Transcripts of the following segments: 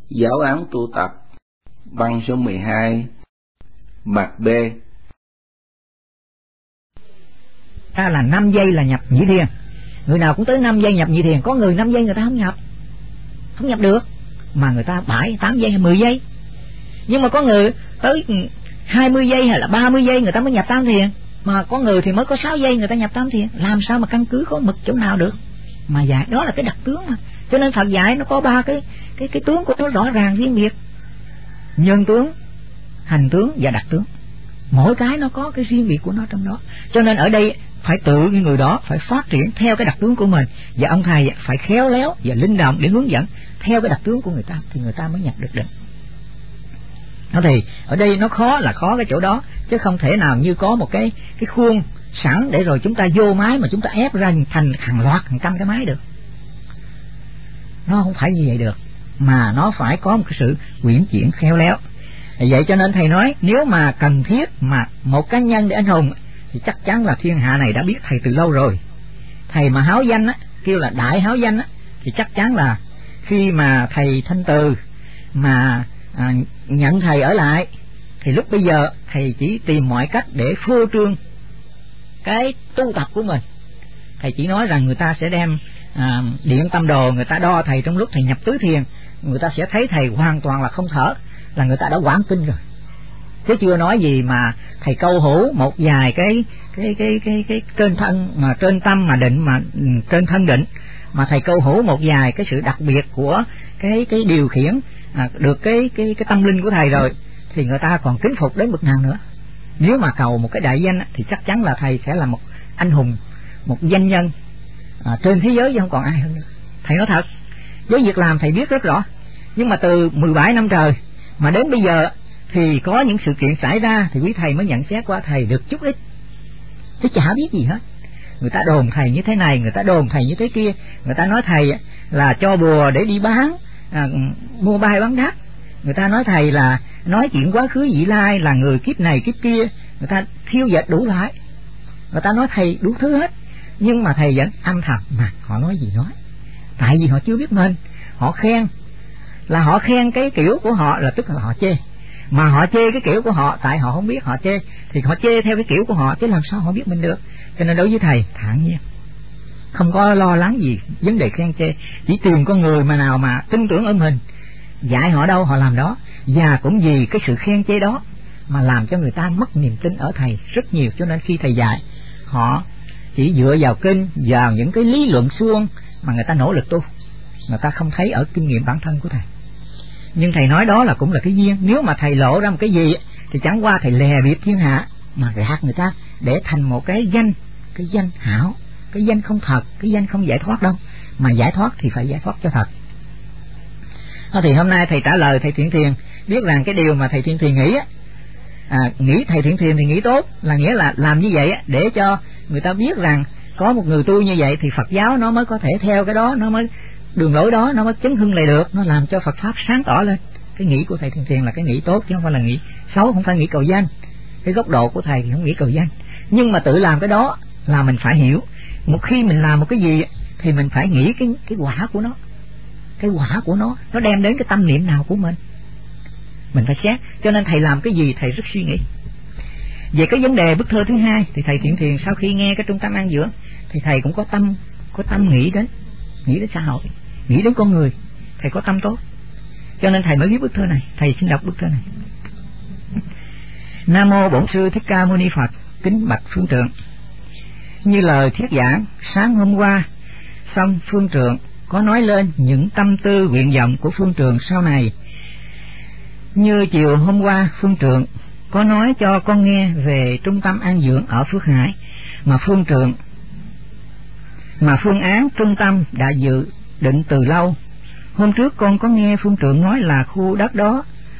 Giáo án tu tập, băng số 12, mặt B. Ta là 5 giây là nhập nhị thiền. Người nào cũng tới 5 giây nhập nhị thiền. Có người 5 giây người ta không nhập được, mà người ta 7, 8 giây hay 10 giây. Nhưng mà có người tới 20 giây hay là 30 giây người ta mới nhập tam thiền. Mà có người thì mới có 6 giây người ta nhập tam thiền. Làm sao mà căn cứ có mực chỗ nào được mà dạy? Đó là cái đặc tướng mà. Cho nên Phật dạy nó có 3 cái tướng của nó rõ ràng riêng biệt: nhân tướng, hành tướng và đặc tướng. Mỗi cái nó có cái riêng biệt của nó trong đó. Cho nên ở đây phải tự người đó phải phát triển theo cái đặc tướng của mình, và ông thầy phải khéo léo và linh động để hướng dẫn theo cái đặc tướng của người ta, thì người ta mới nhập được định. Nó thì ở đây nó khó là khó cái chỗ đó, chứ không thể nào như có một cái khuôn sẵn để rồi chúng ta vô máy mà chúng ta ép ra thành hàng loạt hàng trăm cái máy được. Nó không phải như vậy được, mà nó phải có một cái sự uyển chuyển khéo léo. Vậy cho nên thầy nói nếu mà cần thiết mà một cá nhân để anh hùng thì chắc chắn là thiên hạ này đã biết thầy từ lâu rồi. Thầy mà háo danh á, kêu là đại háo danh á, thì chắc chắn là khi mà thầy Thanh Từ mà nhận thầy ở lại thì lúc bây giờ thầy chỉ tìm mọi cách để phô trương cái tu tập của mình. Thầy chỉ nói rằng người ta sẽ đem điện tâm đồ, người ta đo thầy trong lúc thầy nhập tứ thiền, người ta sẽ thấy thầy hoàn toàn là không thở, là người ta đã quán kinh rồi. Chứ chưa nói gì mà thầy câu hữu một vài cái trên thân mà trên tâm mà định mà trên thân định, mà thầy câu hữu một vài cái sự đặc biệt của cái điều khiển được cái tâm linh của thầy rồi, thì người ta còn kính phục đến bậc nào nữa. Nếu mà cầu một cái đại danh thì chắc chắn là thầy sẽ là một anh hùng, một danh nhân trên thế giới chứ không còn ai hơn nữa. Thầy nói thật, với việc làm thầy biết rất rõ, nhưng mà từ 17 năm trời mà đến bây giờ thì có những sự kiện xảy ra thì quý thầy mới nhận xét qua thầy được chút ít, chứ chả biết gì hết. Người ta đồn thầy như thế này, người ta đồn thầy như thế kia, người ta nói thầy là cho bùa để đi bán, mua bay bán đắt. Người ta nói thầy là nói chuyện quá khứ vị lai, là người kiếp này kiếp kia, người ta thiêu dệt đủ loại, người ta nói thầy đủ thứ hết. Nhưng mà thầy vẫn âm thầm mà họ nói gì nói, tại vì họ chưa biết mình. Họ khen là họ khen cái kiểu của họ, là tức là họ chê. Mà họ chê cái kiểu của họ tại họ không biết họ chê, thì họ chê theo cái kiểu của họ, chứ làm sao họ biết mình được. Cho nên đối với thầy thản nhiên, không có lo lắng gì vấn đề khen chê, chỉ tìm con người mà nào mà tin tưởng ở mình, dạy họ đâu họ làm đó. Và cũng vì cái sự khen chê đó mà làm cho người ta mất niềm tin ở thầy rất nhiều. Cho nên khi thầy dạy, họ chỉ dựa vào kinh, vào những cái lý luận suông mà người ta nỗ lực tu, người ta không thấy ở kinh nghiệm bản thân của thầy. Nhưng thầy nói đó là cũng là cái duyên. Nếu mà thầy lộ ra một cái gì thì chẳng qua thầy lè biệt thiên hạ mà gạt người ta để thành một cái danh hảo, cái danh không thật, cái danh không giải thoát đâu. Mà giải thoát thì phải giải thoát cho thật. Thì hôm nay thầy trả lời thầy Thiện Thiền, biết rằng cái điều mà thầy Thiện Thiền nghĩ nghĩ thầy Thiện Thiền thì nghĩ tốt, là nghĩa là làm như vậy để cho người ta biết rằng có một người tu như vậy thì Phật giáo nó mới có thể theo cái đó, nó mới đường lối đó nó mới chấn hưng lại được, nó làm cho Phật pháp sáng tỏ lên. Cái nghĩ của thầy Thiện Thiền là cái nghĩ tốt chứ không phải là nghĩ xấu, không phải nghĩ cầu danh. Cái góc độ của thầy thì không nghĩ cầu danh, nhưng mà tự làm cái đó là mình phải hiểu. Một khi mình làm một cái gì thì mình phải nghĩ cái quả của nó, cái quả của nó đem đến cái tâm niệm nào của mình phải xét. Cho nên thầy làm cái gì thầy rất suy nghĩ. Về cái vấn đề bức thơ thứ hai thì thầy Thiện Thiền sau khi nghe cái trung tâm an dưỡng thì thầy cũng có tâm nghĩ đến xã hội, nghĩ đến con người. Thầy có tâm tốt, cho nên thầy mới viết bức thơ này. Thầy xin đọc bức thơ này. Nam mô Bổn Sư Thích Ca Mâu Ni Phật. Kính bạch Phương Trượng, như lời thuyết giảng sáng hôm qua xong, Phương Trượng có nói lên những tâm tư nguyện vọng của Phương Trượng sau này. Như chiều hôm qua Phương Trượng có nói cho con nghe về trung tâm an dưỡng ở Phước Hải mà phương án trung tâm đã dự định từ lâu. Hôm trước con có nghe Phương Trượng nói là khu đất đó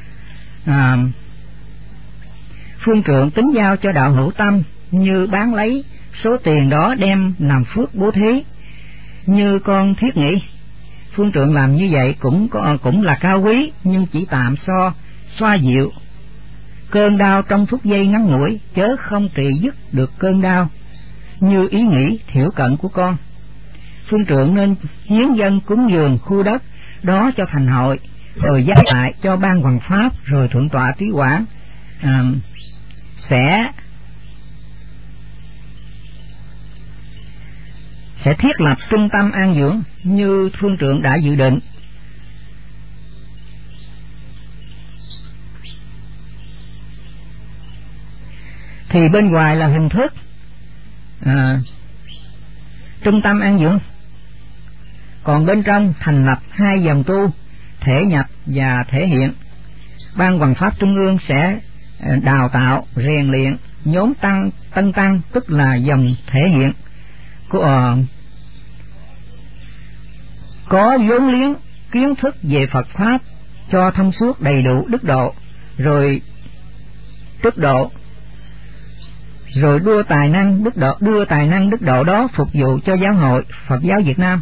Phương Trượng tính giao cho đạo hữu tâm, như bán lấy số tiền đó đem làm phước bố thí. Như con thiết nghĩ Phương Trượng làm như vậy cũng là cao quý, nhưng chỉ tạm xoa dịu cơn đau trong phút giây ngắn ngủi, chớ không trị dứt được cơn đau như ý nghĩ thiểu cận của con. Phương Trượng nên hiến dân cúng dường khu đất đó cho thành hội, rồi giao lại cho ban hoằng pháp, rồi thượng tọa Trí Quảng sẽ thiết lập trung tâm an dưỡng như phương trượng đã dự định. Thì bên ngoài là hình thức trung tâm an dưỡng, còn bên trong thành lập 2 dòng tu thể nhập và thể hiện. Ban hoằng pháp trung ương sẽ đào tạo rèn luyện nhóm tân tăng, tức là dòng thể hiện có vốn liếng kiến thức về Phật pháp cho thông suốt đầy đủ đức độ, rồi đưa tài năng đức độ đó phục vụ cho giáo hội Phật giáo Việt Nam,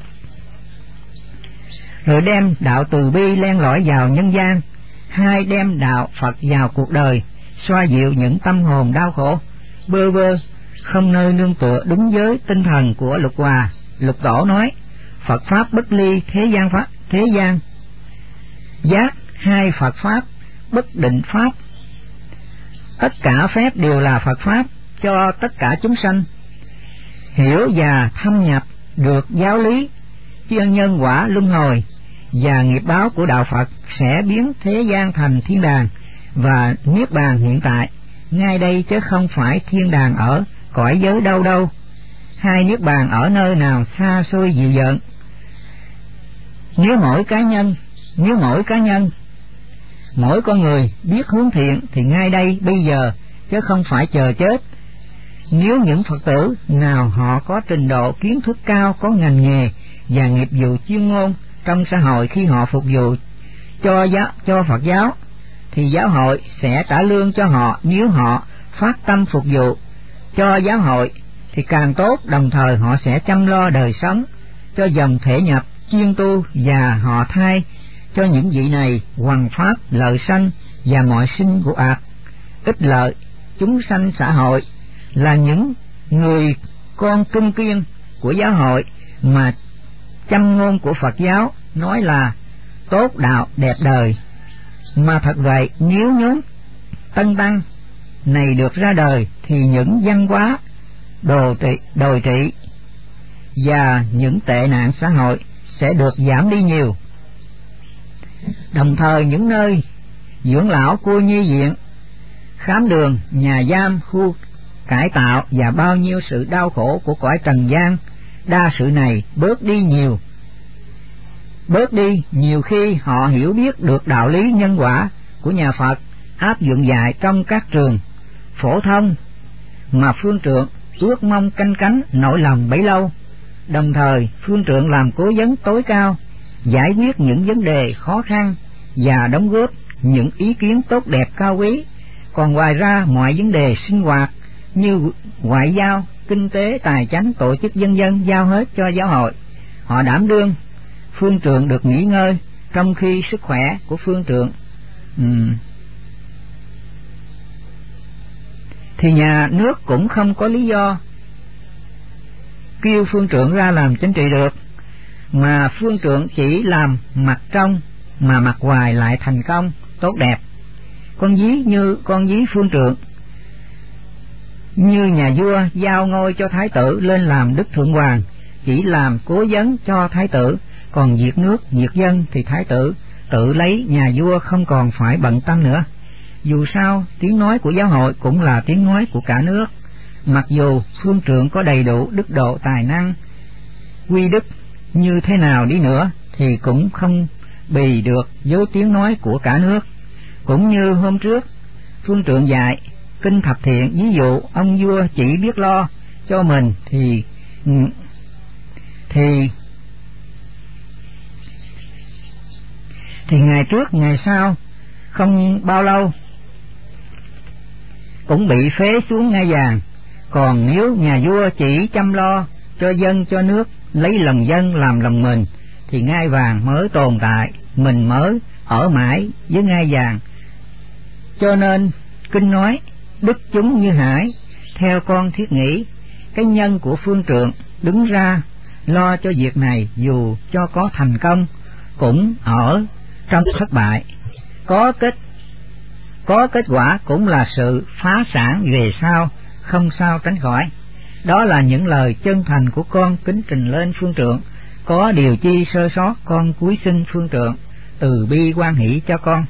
rồi đem đạo từ bi len lỏi vào nhân gian. 2, đem đạo Phật vào cuộc đời, xoa dịu những tâm hồn đau khổ bơ vơ không nơi nương tựa, đúng với tinh thần của Lục Hòa. Lục Tổ nói Phật pháp bất ly thế gian giác, 2 Phật pháp bất định pháp. Tất cả phép đều là Phật pháp cho tất cả chúng sanh hiểu và thâm nhập được giáo lý chuyên nhân quả luân hồi và nghiệp báo của đạo Phật, sẽ biến thế gian thành thiên đàng và niết bàn hiện tại ngay đây, chứ không phải thiên đàng ở cõi giới đâu. 2 niết bàn ở nơi nào xa xôi dịu dợn. Nếu mỗi cá nhân mỗi con người biết hướng thiện thì ngay đây bây giờ, chứ không phải chờ chết. Nếu những Phật tử nào họ có trình độ kiến thức cao, có ngành nghề và nghiệp vụ chuyên môn trong xã hội, khi họ phục vụ cho Phật giáo thì giáo hội sẽ trả lương cho họ. Nếu họ phát tâm phục vụ cho giáo hội thì càng tốt, đồng thời họ sẽ chăm lo đời sống cho dòng thể nhập chuyên tu, và họ thay cho những vị này hoằng pháp lợi sanh và mọi sinh của ác ích lợi chúng sanh xã hội, là những người con trung kiên của giáo hội mà châm ngôn của Phật giáo nói là tốt đạo đẹp đời. Mà thật vậy, nếu nhóm tân tăng này được ra đời thì những văn hóa đồi trị và những tệ nạn xã hội sẽ được giảm đi nhiều. Đồng thời những nơi dưỡng lão, cô nhi viện, khám đường, nhà giam, khu cải tạo và bao nhiêu sự đau khổ của cõi trần gian, đa sự này bớt đi nhiều khi họ hiểu biết được đạo lý nhân quả của nhà Phật, áp dụng dạy trong các trường phổ thông mà phương trượng ước mong canh cánh nỗi lòng bấy lâu. Đồng thời phương trượng làm cố vấn tối cao, giải quyết những vấn đề khó khăn và đóng góp những ý kiến tốt đẹp cao quý. Còn ngoài ra mọi vấn đề sinh hoạt như ngoại giao, kinh tế, tài chánh, tổ chức vân vân giao hết cho giáo hội. Họ đảm đương phương trượng được nghỉ ngơi, trong khi sức khỏe của phương trượng thì nhà nước cũng không có lý do kêu phương trượng ra làm chính trị được, mà phương trượng chỉ làm mặt trong mà mặt ngoài lại thành công tốt đẹp. Con ví phương trượng như nhà vua giao ngôi cho thái tử lên làm đức thượng hoàng, chỉ làm cố vấn cho thái tử, còn diệt nước diệt dân thì thái tử tự lấy nhà vua, không còn phải bận tâm nữa. Dù sao tiếng nói của giáo hội cũng là tiếng nói của cả nước. Mặc dù phương trượng có đầy đủ đức độ tài năng quy đức như thế nào đi nữa thì cũng không bì được với tiếng nói của cả nước. Cũng như hôm trước phương trượng dạy kinh thập thiện, ví dụ ông vua chỉ biết lo cho mình thì ngày trước ngày sau không bao lâu cũng bị phế xuống ngai vàng. Còn nếu nhà vua chỉ chăm lo cho dân cho nước, lấy lòng dân làm lòng mình, thì ngai vàng mới tồn tại, mình mới ở mãi với ngai vàng. Cho nên kinh nói đức chúng như hải. Theo con thiết nghĩ, cái nhân của phương trượng đứng ra lo cho việc này, dù cho có thành công cũng ở trong thất bại, có kết quả cũng là sự phá sản về sau, không sao tránh khỏi. Đó là những lời chân thành của con kính trình lên phương trượng. Có điều chi sơ sót, con cúi xin phương trượng từ bi quan hỷ cho con.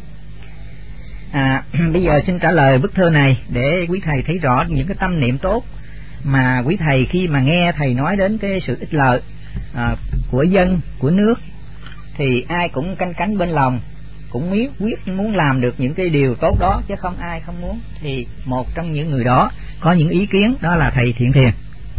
Bây giờ xin trả lời bức thơ này để quý thầy thấy rõ những cái tâm niệm tốt mà quý thầy khi mà nghe thầy nói đến cái sự ích lợi của dân, của nước, thì ai cũng canh cánh bên lòng, cũng quyết muốn làm được những cái điều tốt đó, chứ không ai không muốn. Thì một trong những người đó có những ý kiến, đó là thầy Thiện Thiền.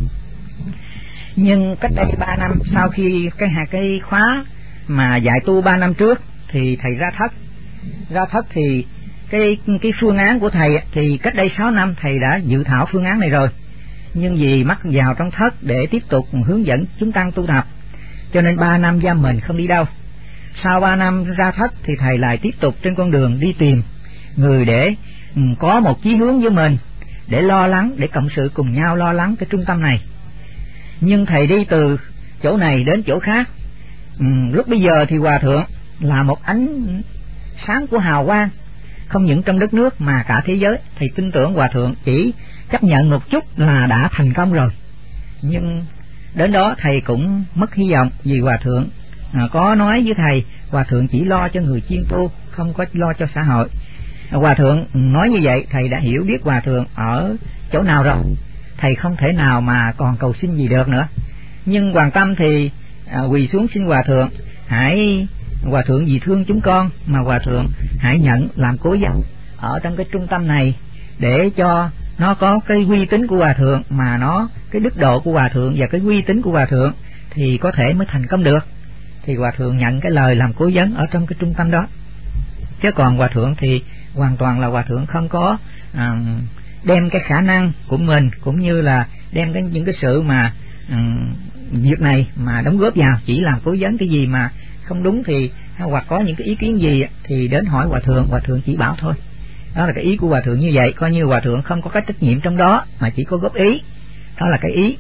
Nhưng cách đây 3 năm, sau khi cái khóa mà dạy tu 3 năm trước, thì thầy ra thất thì cái phương án của thầy thì cách đây 6 năm thầy đã dự thảo phương án này rồi, nhưng vì mắc vào trong thất để tiếp tục hướng dẫn chúng tăng tu tập, cho nên 3 năm giam mình không đi đâu. Sau 3 năm ra thất thì thầy lại tiếp tục trên con đường đi tìm người để có một chí hướng với mình, để lo lắng, để cộng sự cùng nhau lo lắng cái trung tâm này. Nhưng thầy đi từ chỗ này đến chỗ khác. Lúc bây giờ thì Hòa Thượng là một ánh sáng của hào quang, không những trong đất nước mà cả thế giới. Thầy tin tưởng Hòa Thượng chỉ chấp nhận một chút là đã thành công rồi. Nhưng đến đó thầy cũng mất hy vọng, vì Hòa Thượng có nói với thầy, Hòa Thượng chỉ lo cho người chuyên tu, không có lo cho xã hội. Hòa Thượng nói như vậy, thầy đã hiểu biết Hòa Thượng ở chỗ nào rồi. Thầy không thể nào mà còn cầu xin gì được nữa. Nhưng Hoàng Tâm thì quỳ xuống xin Hòa Thượng, Hòa Thượng vì thương chúng con mà Hòa Thượng hãy nhận làm cố vấn ở trong cái trung tâm này, để cho nó có cái uy tín của Hòa Thượng, mà nó cái đức độ của Hòa Thượng và cái uy tín của Hòa Thượng thì có thể mới thành công được. Thì Hòa Thượng nhận cái lời làm cố vấn ở trong cái trung tâm đó. Chứ còn Hòa Thượng thì hoàn toàn là Hòa Thượng không có đem cái khả năng của mình, cũng như là đem những cái sự mà việc này mà đóng góp vào, chỉ làm cố vấn. Cái gì mà không đúng thì hoặc có những cái ý kiến gì thì đến hỏi Hòa Thượng chỉ bảo thôi. Đó là cái ý của Hòa Thượng như vậy, coi như Hòa Thượng không có cái trách nhiệm trong đó mà chỉ có góp ý. Đó là cái ý.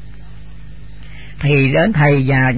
Thì đến thầy và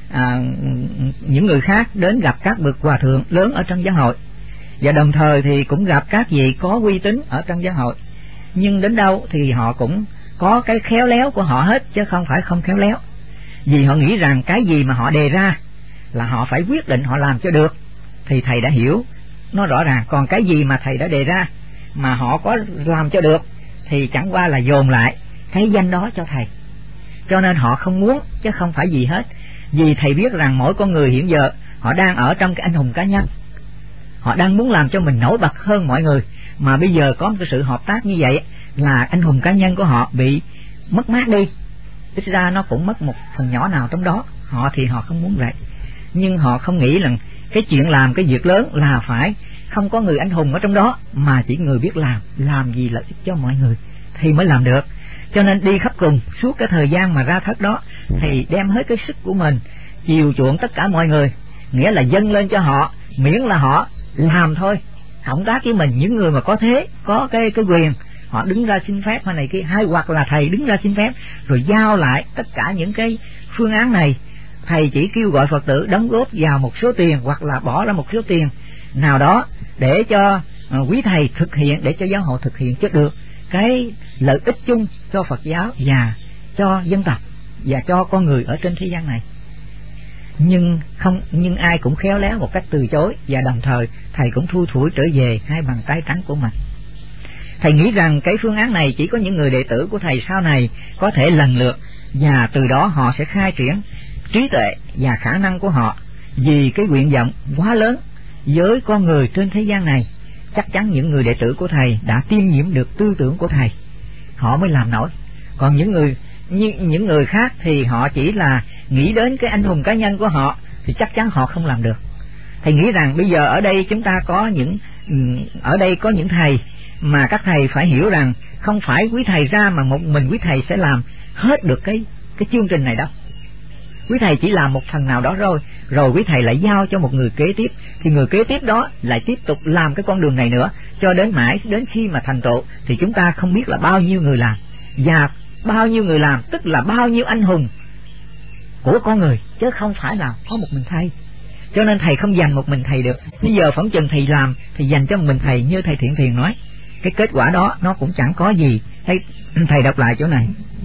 những người khác đến gặp các bậc Hòa Thượng lớn ở trong giáo hội, và đồng thời thì cũng gặp các vị có uy tín ở trong giáo hội. Nhưng đến đâu thì họ cũng có cái khéo léo của họ hết, chứ không phải không khéo léo. Vì họ nghĩ rằng cái gì mà họ đề ra là họ phải quyết định họ làm cho được, thì thầy đã hiểu nó rõ ràng. Còn cái gì mà thầy đã đề ra mà họ có làm cho được thì chẳng qua là dồn lại cái danh đó cho thầy. Cho nên họ không muốn, chứ không phải gì hết. Vì thầy biết rằng mỗi con người hiện giờ họ đang ở trong cái anh hùng cá nhân, họ đang muốn làm cho mình nổi bật hơn mọi người. Mà bây giờ có một cái sự hợp tác như vậy là anh hùng cá nhân của họ bị mất mát đi. Ít ra nó cũng mất một phần nhỏ nào trong đó. Họ thì họ không muốn vậy. Nhưng họ không nghĩ rằng cái chuyện làm cái việc lớn là phải không có người anh hùng ở trong đó, mà chỉ người biết làm gì lợi ích cho mọi người thì mới làm được. Cho nên đi khắp cùng suốt cái thời gian mà ra thất đó, thì đem hết cái sức của mình chiều chuộng tất cả mọi người, nghĩa là dâng lên cho họ, miễn là họ làm thôi, cộng tác với mình. Những người mà có thế, có cái quyền, họ đứng ra xin phép hay này kia, hay hoặc là thầy đứng ra xin phép rồi giao lại tất cả những cái phương án này. Thầy chỉ kêu gọi Phật tử đóng góp vào một số tiền, hoặc là bỏ ra một số tiền nào đó để cho quý thầy thực hiện, để cho giáo hội thực hiện cho được cái lợi ích chung cho Phật giáo và cho dân tộc và cho con người ở trên thế gian này. Nhưng ai cũng khéo léo một cách từ chối, và đồng thời thầy cũng thui thủi trở về hai bàn tay trắng của mình. Thầy nghĩ rằng cái phương án này chỉ có những người đệ tử của thầy sau này có thể lần lượt, và từ đó họ sẽ khai triển trí tuệ và khả năng của họ. Vì cái nguyện vọng quá lớn với con người trên thế gian này, chắc chắn những người đệ tử của thầy đã tiêm nhiễm được tư tưởng của thầy, họ mới làm nổi. Còn những người khác thì họ chỉ là nghĩ đến cái anh hùng cá nhân của họ, thì chắc chắn họ không làm được. Thầy nghĩ rằng bây giờ ở đây chúng ta có những thầy mà các thầy phải hiểu rằng không phải quý thầy ra mà một mình quý thầy sẽ làm hết được cái chương trình này đâu. Quý thầy chỉ làm một phần nào đó rồi quý thầy lại giao cho một người kế tiếp, thì người kế tiếp đó lại tiếp tục làm cái con đường này nữa, cho đến khi mà thành tựu. Thì chúng ta không biết là bao nhiêu người làm, và bao nhiêu người làm tức là bao nhiêu anh hùng của con người, chứ không phải là có một mình thầy. Cho nên thầy không dành một mình thầy được. Bây giờ phỏng chừng thầy làm thì dành cho mình thầy, như thầy Thiện Thiền nói, cái kết quả đó nó cũng chẳng có gì. Thầy đọc lại chỗ này.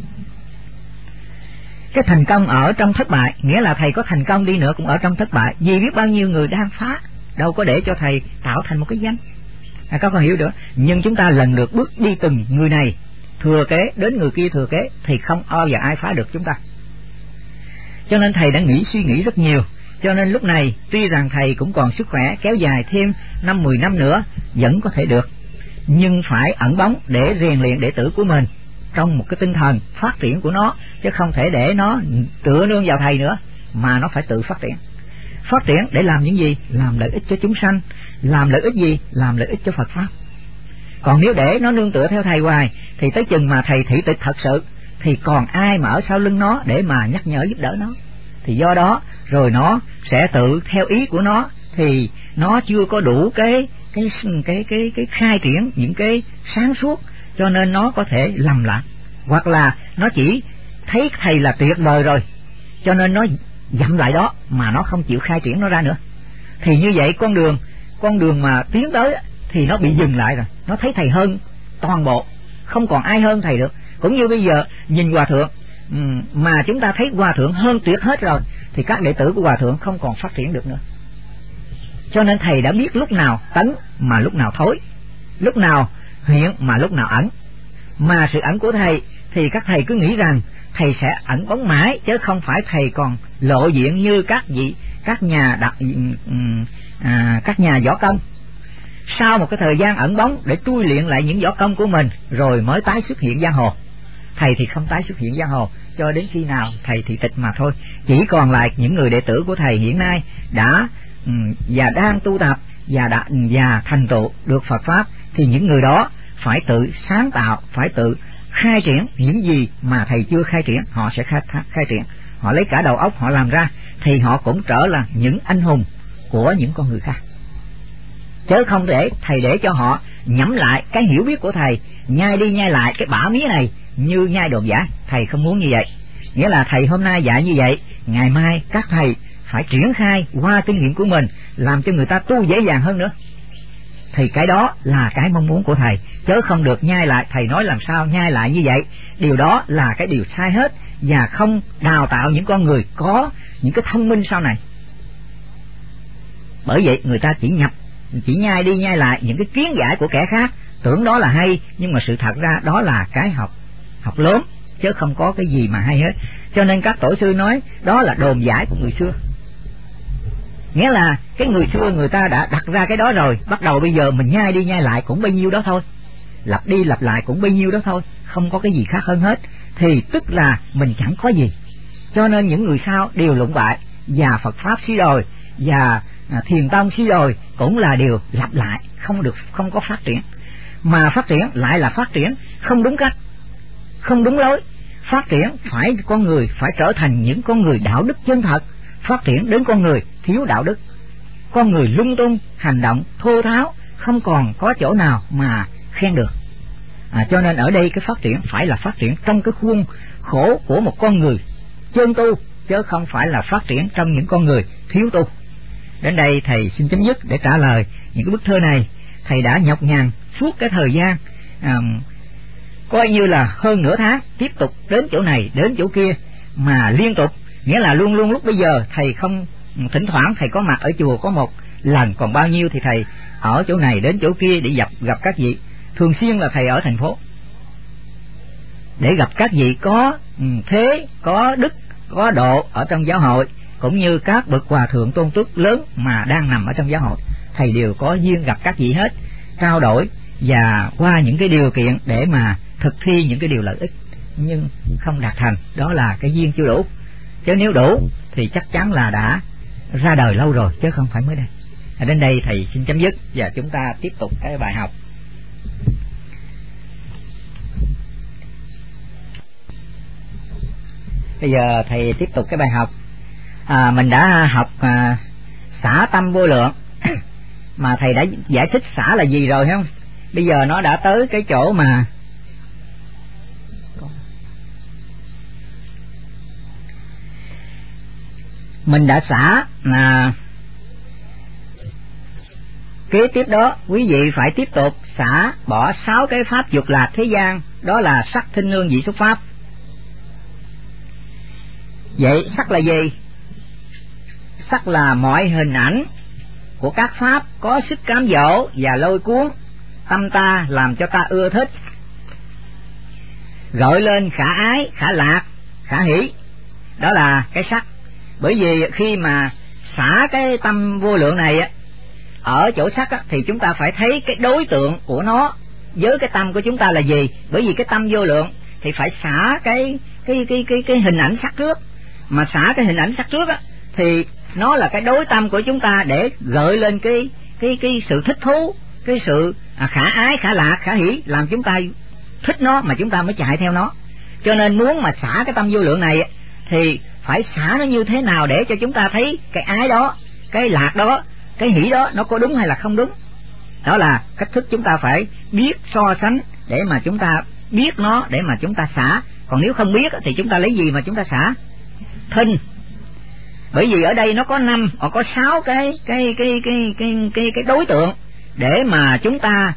Cái thành công ở trong thất bại, nghĩa là thầy có thành công đi nữa cũng ở trong thất bại, vì biết bao nhiêu người đang phá, đâu có để cho thầy tạo thành một cái danh. Các con hiểu được. Nhưng chúng ta lần lượt bước đi từng người này thừa kế đến người kia thừa kế, thì không bao giờ ai phá được chúng ta. Cho nên thầy đã suy nghĩ rất nhiều. Cho nên lúc này tuy rằng thầy cũng còn sức khỏe, kéo dài thêm 5-10 năm nữa vẫn có thể được, nhưng phải ẩn bóng để rèn luyện đệ tử của mình trong một cái tinh thần phát triển của nó, chứ không thể để nó tựa nương vào thầy nữa, mà nó phải tự phát triển. Phát triển để làm những gì? Làm lợi ích cho chúng sanh. Làm lợi ích gì? Làm lợi ích cho Phật Pháp. Còn nếu để nó nương tựa theo thầy hoài, thì tới chừng mà thầy thị tịch thật sự, thì còn ai mà ở sau lưng nó để mà nhắc nhở giúp đỡ nó. Thì do đó rồi nó sẽ tự theo ý của nó, thì nó chưa có đủ cái khai triển những cái sáng suốt, cho nên nó có thể lầm lạc, hoặc là nó chỉ thấy thầy là tuyệt vời rồi, cho nên nó dặm lại đó mà nó không chịu khai triển nó ra nữa. Thì như vậy con đường mà tiến tới thì nó bị dừng lại rồi. Nó thấy thầy hơn toàn bộ, không còn ai hơn thầy được. Cũng như bây giờ nhìn Hòa Thượng, mà chúng ta thấy Hòa Thượng hơn tuyệt hết rồi, thì các đệ tử của Hòa Thượng không còn phát triển được nữa. Cho nên thầy đã biết lúc nào tấn mà lúc nào thối, lúc nào hiện mà lúc nào ẩn. Mà sự ẩn của thầy thì các thầy cứ nghĩ rằng thầy sẽ ẩn bóng mãi, chứ không phải thầy còn lộ diện như các nhà võ công. Sau một cái thời gian ẩn bóng để tôi luyện lại những võ công của mình rồi mới tái xuất hiện giang hồ. Thầy thì không tái xuất hiện giang hồ cho đến khi nào thầy thị tịch mà thôi. Chỉ còn lại những người đệ tử của thầy hiện nay đã và đang tu tập và thành tựu được Phật Pháp, thì những người đó phải tự sáng tạo, phải tự khai triển những gì mà thầy chưa khai triển. Họ sẽ khai triển, họ lấy cả đầu óc họ làm ra, thì họ cũng trở là những anh hùng của những con người khác. Chứ không để thầy để cho họ nhẩm lại cái hiểu biết của thầy, nhai đi nhai lại cái bả mía này như nhai đồn giả. Thầy không muốn như vậy. Nghĩa là thầy hôm nay dạy như vậy, ngày mai các thầy phải triển khai qua kinh nghiệm của mình, làm cho người ta tu dễ dàng hơn nữa. Thì cái đó là cái mong muốn của thầy, chứ không được nhai lại. Thầy nói làm sao nhai lại như vậy, điều đó là cái điều sai hết, và không đào tạo những con người có những cái thông minh sau này. Bởi vậy người ta chỉ nhai đi nhai lại những cái kiến giải của kẻ khác, tưởng đó là hay, nhưng mà sự thật ra đó là cái học lớn, chứ không có cái gì mà hay hết. Cho nên các tổ sư nói đó là đồn giải của người xưa. Nghĩa là cái người xưa người ta đã đặt ra cái đó rồi, bắt đầu bây giờ mình nhai đi nhai lại cũng bấy nhiêu đó thôi, lặp đi lặp lại cũng bấy nhiêu đó thôi, không có cái gì khác hơn hết, thì tức là mình chẳng có gì. Cho nên những người sau đều lụng bại, và Phật Pháp suy đồi, và Thiền Tông suy đồi cũng là điều lặp lại, không có phát triển. Mà phát triển lại là phát triển không đúng cách, không đúng lối. Phát triển phải con người phải trở thành những con người đạo đức chân thật. Phát triển đến con người thiếu đạo đức, con người lung tung, hành động thô tháo, không còn có chỗ nào mà khen được. Cho nên ở đây cái phát triển phải là phát triển trong cái khuôn khổ của một con người chân tu, chứ không phải là phát triển trong những con người thiếu tu. Đến đây thầy xin chấm dứt để trả lời những cái bức thơ này. Thầy đã nhọc nhằn suốt cái thời gian coi như là hơn nửa tháng, tiếp tục đến chỗ này đến chỗ kia mà liên tục, nghĩa là luôn luôn lúc bây giờ thầy không, thỉnh thoảng thầy có mặt ở chùa có một lần, còn bao nhiêu thì thầy ở chỗ này đến chỗ kia để gặp các vị. Thường xuyên là thầy ở thành phố để gặp các vị có thế, có đức, có độ ở trong giáo hội, cũng như các bậc hòa thượng tôn tước lớn mà đang nằm ở trong giáo hội. Thầy đều có duyên gặp các vị hết, trao đổi và qua những cái điều kiện để mà thực thi những cái điều lợi ích, nhưng không đạt thành. Đó là cái duyên chưa đủ, chứ nếu đủ thì chắc chắn là đã ra đời lâu rồi, chứ không phải mới đây. Đến đây thầy xin chấm dứt và chúng ta tiếp tục cái bài học. Bây giờ thầy tiếp tục cái bài học. Mình đã học xả tâm vô lượng mà thầy đã giải thích xả là gì rồi không? Bây giờ nó đã tới cái chỗ mà mình đã xả Kế tiếp đó, quý vị phải tiếp tục xả bỏ 6 cái pháp dục lạc thế gian, đó là sắc thinh nương vị xúc pháp. Vậy sắc là gì? Sắc là mọi hình ảnh của các pháp có sức cám dỗ và lôi cuốn tâm ta, làm cho ta ưa thích, gợi lên khả ái, khả lạc, khả hỷ. Đó là cái sắc. Bởi vì khi mà xả cái tâm vô lượng này ở chỗ sắc thì chúng ta phải thấy cái đối tượng của nó với cái tâm của chúng ta là gì. Bởi vì cái tâm vô lượng thì phải xả cái hình ảnh sắc trước. Mà xả cái hình ảnh sắc trước thì nó là cái đối tâm của chúng ta để gợi lên cái sự thích thú, cái sự khả ái, khả lạc, khả hỷ, làm chúng ta thích nó mà chúng ta mới chạy theo nó. Cho nên muốn mà xả cái tâm vô lượng này thì phải xả nó như thế nào để cho chúng ta thấy cái ái đó, cái lạc đó, cái hỷ đó nó có đúng hay là không đúng. Đó là cách thức chúng ta phải biết so sánh để mà chúng ta biết nó, để mà chúng ta xả. Còn nếu không biết thì chúng ta lấy gì mà chúng ta xả? Thinh. Bởi vì ở đây nó có 6 cái đối tượng để mà chúng ta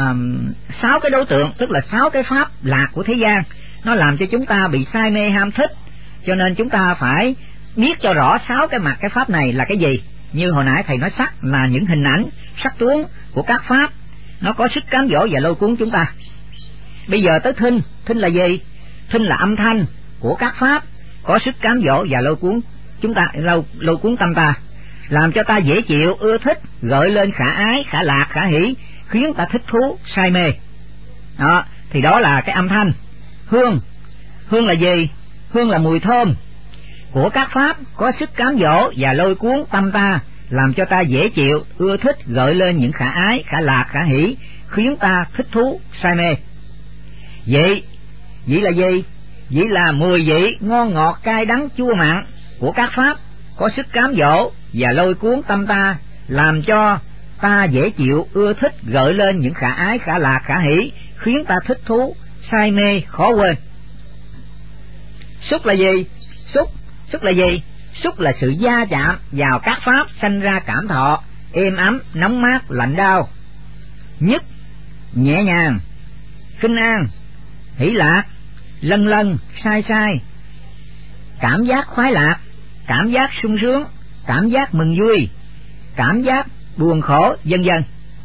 6 cái đối tượng, tức là 6 cái pháp lạc của thế gian, nó làm cho chúng ta bị say mê ham thích. Cho nên chúng ta phải biết cho rõ 6 cái mặt cái pháp này là cái gì. Như hồi nãy thầy nói, sắc là những hình ảnh sắc tướng của các pháp, nó có sức cám dỗ và lôi cuốn chúng ta. Bây giờ tới thinh. Thinh là gì? Thinh là âm thanh của các pháp có sức cám dỗ và lôi cuốn chúng ta, lôi cuốn tâm ta, làm cho ta dễ chịu, ưa thích, gợi lên khả ái, khả lạc, khả hỷ, khiến ta thích thú, say mê. Đó, thì đó là cái âm thanh. Hương. Hương là gì? Hương là mùi thơm của các pháp có sức cám dỗ và lôi cuốn tâm ta, làm cho ta dễ chịu, ưa thích, gợi lên những khả ái, khả lạc, khả hỷ, khiến ta thích thú, say mê. Vị. Vị là gì? Vị là mùi vị ngon ngọt, cay đắng, chua mặn của các pháp có sức cám dỗ và lôi cuốn tâm ta, làm cho ta dễ chịu, ưa thích, gợi lên những khả ái, khả lạc, khả hỷ, khiến ta thích thú, say mê, khó quên. Xúc là gì? Xúc là gì? Xúc là sự gia chạm vào các pháp sanh ra cảm thọ, êm ấm, nóng mát, lạnh đau, nhất, nhẹ nhàng, kinh an, hỷ lạc, lân lân, sai sai, cảm giác khoái lạc, cảm giác sung sướng, cảm giác mừng vui, cảm giác buồn khổ, vân vân.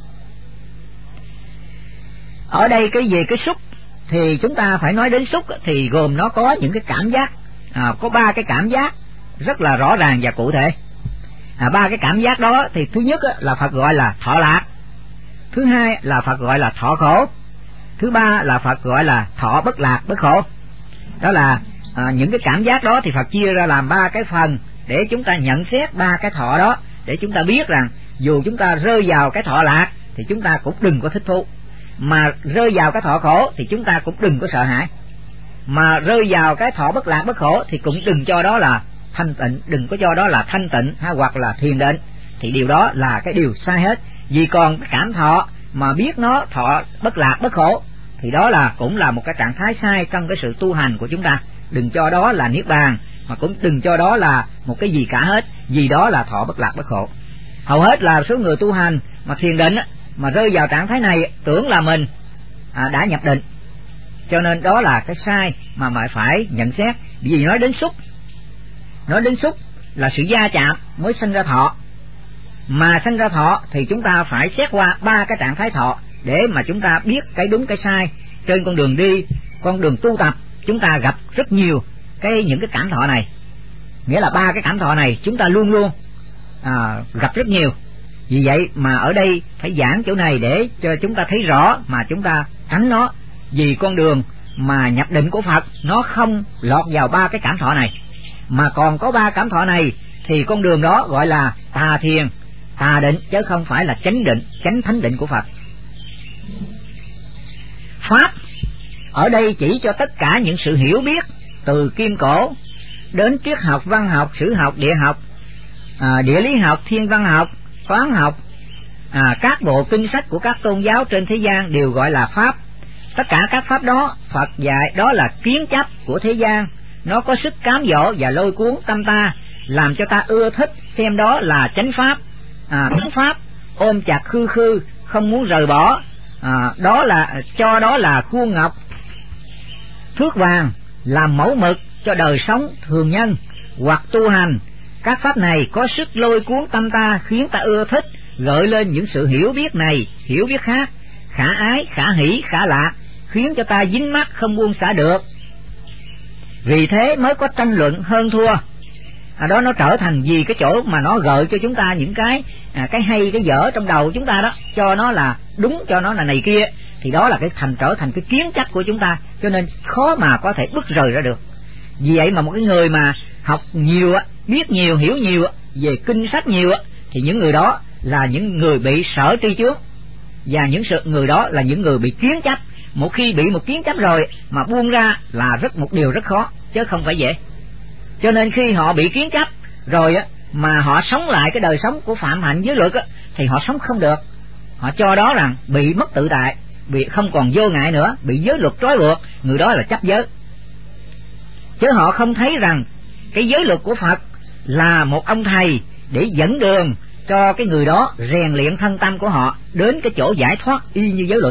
Ở đây cái về cái xúc thì chúng ta phải nói đến xúc thì gồm nó có những cái cảm giác, có 3 cái cảm giác rất là rõ ràng và cụ thể. 3 cái cảm giác đó thì thứ nhất là Phật gọi là thọ lạc, thứ hai là Phật gọi là thọ khổ, thứ ba là Phật gọi là thọ bất lạc bất khổ. Đó là những cái cảm giác đó thì Phật chia ra làm 3 cái phần để chúng ta nhận xét 3 cái thọ đó, để chúng ta biết rằng dù chúng ta rơi vào cái thọ lạc thì chúng ta cũng đừng có thích thú, mà rơi vào cái thọ khổ thì chúng ta cũng đừng có sợ hãi, mà rơi vào cái thọ bất lạc bất khổ thì cũng đừng cho đó là thanh tịnh, đừng có cho đó là thanh tịnh hay hoặc là thiền định, thì điều đó là cái điều sai hết. Vì còn cái cảm thọ mà biết nó thọ bất lạc bất khổ thì đó là cũng là một cái trạng thái sai trong cái sự tu hành của chúng ta. Đừng cho đó là niết bàn, mà cũng đừng cho đó là một cái gì cả hết, vì đó là thọ bất lạc bất khổ. Hầu hết là số người tu hành mà thiền định mà rơi vào trạng thái này tưởng là mình đã nhập định, cho nên đó là cái sai mà phải nhận xét. Vì nói đến xúc là sự gia chạm mới sinh ra thọ, mà sinh ra thọ thì chúng ta phải xét qua 3 cái trạng thái thọ để mà chúng ta biết cái đúng cái sai. Trên con đường đi, con đường tu tập, chúng ta gặp rất nhiều những cái cảm thọ này, nghĩa là 3 cái cảm thọ này chúng ta luôn luôn gặp rất nhiều. Vì vậy mà ở đây phải giảng chỗ này để cho chúng ta thấy rõ mà chúng ta tránh nó. Vì con đường mà nhập định của Phật nó không lọt vào 3 cái cảm thọ này, mà còn có 3 cảm thọ này thì con đường đó gọi là tà thiền, tà định, chứ không phải là chánh định, chánh thánh định của Phật. Pháp ở đây chỉ cho tất cả những sự hiểu biết từ kim cổ đến triết học, văn học, sử học, địa học, địa lý học, thiên văn học, toán học, các bộ kinh sách của các tôn giáo trên thế gian đều gọi là pháp. Tất cả các pháp đó Phật dạy đó là kiến chấp của thế gian, nó có sức cám dỗ và lôi cuốn tâm ta, làm cho ta ưa thích xem đó là chánh pháp, chánh pháp ôm chặt khư khư, không muốn rời bỏ. Đó là khuôn ngọc thước vàng, làm mẫu mực cho đời sống thường nhân hoặc tu hành. Các pháp này có sức lôi cuốn tâm ta, khiến ta ưa thích, gợi lên những sự hiểu biết này, hiểu biết khác, khả ái, khả hỷ, khả lạc, khiến cho ta dính mắc không buông xả được. Vì thế mới có tranh luận hơn thua. Đó nó trở thành vì cái chỗ mà nó gợi cho chúng ta những cái hay, cái dở trong đầu chúng ta đó, cho nó là đúng, cho nó là này kia, thì đó là trở thành cái kiến chấp của chúng ta, cho nên khó mà có thể bứt rời ra được. Vì vậy mà một cái người mà học nhiều, biết nhiều, hiểu nhiều về kinh sách nhiều, thì những người đó là những người bị sở tri chướng, và những người đó là những người bị kiến chấp. Một khi bị một kiến chấp rồi mà buông ra là một điều rất khó, chứ không phải dễ. Cho nên khi họ bị kiến chấp rồi mà họ sống lại cái đời sống của phạm hạnh giới luật thì họ sống không được. Họ cho đó rằng bị mất tự tại, bị không còn vô ngại nữa, bị giới luật trói buộc, người đó là chấp giới. Chứ họ không thấy rằng cái giới luật của Phật là một ông thầy để dẫn đường cho cái người đó rèn luyện thân tâm của họ đến cái chỗ giải thoát y như giới luật.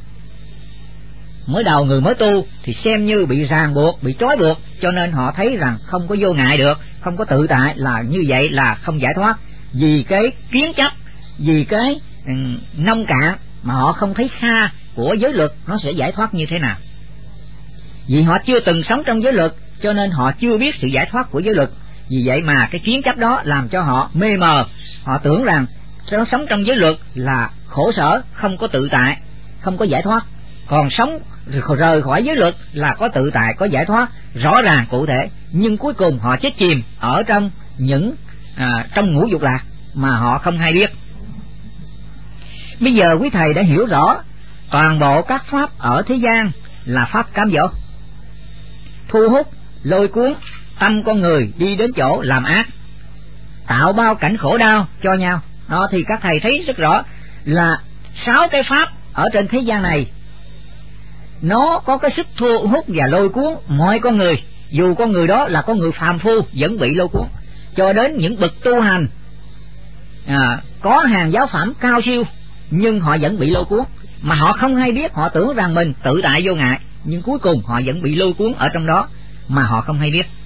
Mới đầu người mới tu thì xem như bị ràng buộc, bị trói buộc, cho nên họ thấy rằng không có vô ngại được, không có tự tại, là như vậy là không giải thoát. Vì cái kiến chấp, vì cái nông cạn mà họ không thấy xa của giới luật nó sẽ giải thoát như thế nào. Vì họ chưa từng sống trong giới luật, cho nên họ chưa biết sự giải thoát của giới luật. Vì vậy mà cái kiến chấp đó làm cho họ mê mờ. Họ tưởng rằng sống trong giới luật là khổ sở, không có tự tại, không có giải thoát. Còn sống rời khỏi giới luật là có tự tại, có giải thoát rõ ràng cụ thể. Nhưng cuối cùng họ chết chìm ở trong trong ngũ dục lạc mà họ không hay biết. Bây giờ quý thầy đã hiểu rõ toàn bộ các pháp ở thế gian là pháp cám dỗ, thu hút, lôi cuốn tâm con người đi đến chỗ làm ác, tạo bao cảnh khổ đau cho nhau. Đó thì các thầy thấy rất rõ là 6 cái pháp ở trên thế gian này nó có cái sức thu hút và lôi cuốn mọi con người, dù con người đó là con người phàm phu vẫn bị lôi cuốn, cho đến những bậc tu hành có hàng giáo phẩm cao siêu nhưng họ vẫn bị lôi cuốn, mà họ không hay biết. Họ tưởng rằng mình tự tại vô ngại, nhưng cuối cùng họ vẫn bị lôi cuốn ở trong đó mà họ không hay biết.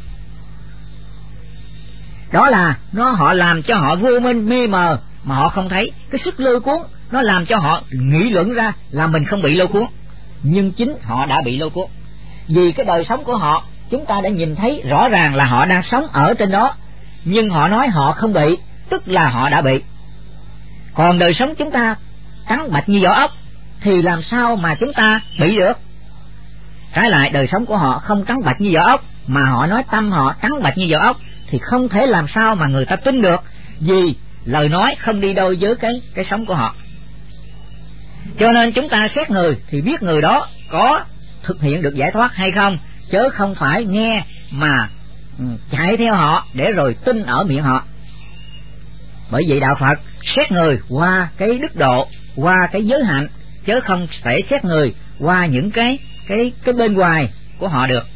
Đó là họ làm cho họ vô minh mê mờ mà họ không thấy. Cái sức lôi cuốn nó làm cho họ nghĩ luận ra là mình không bị lôi cuốn, nhưng chính họ đã bị lôi cuốn. Vì cái đời sống của họ chúng ta đã nhìn thấy rõ ràng là họ đang sống ở trên đó, nhưng họ nói họ không bị, tức là họ đã bị. Còn đời sống chúng ta trắng bạch như vỏ ốc thì làm sao mà chúng ta bị được? Trái lại đời sống của họ không trắng bạch như vỏ ốc, mà họ nói tâm họ trắng bạch như vỏ ốc, thì không thể làm sao mà người ta tin được, vì lời nói không đi đôi với cái sống của họ. Cho nên chúng ta xét người thì biết người đó có thực hiện được giải thoát hay không, chứ không phải nghe mà chạy theo họ để rồi tin ở miệng họ. Bởi vậy đạo Phật xét người qua cái đức độ, qua cái giới hạnh, chứ không thể xét người qua những cái bên ngoài của họ được.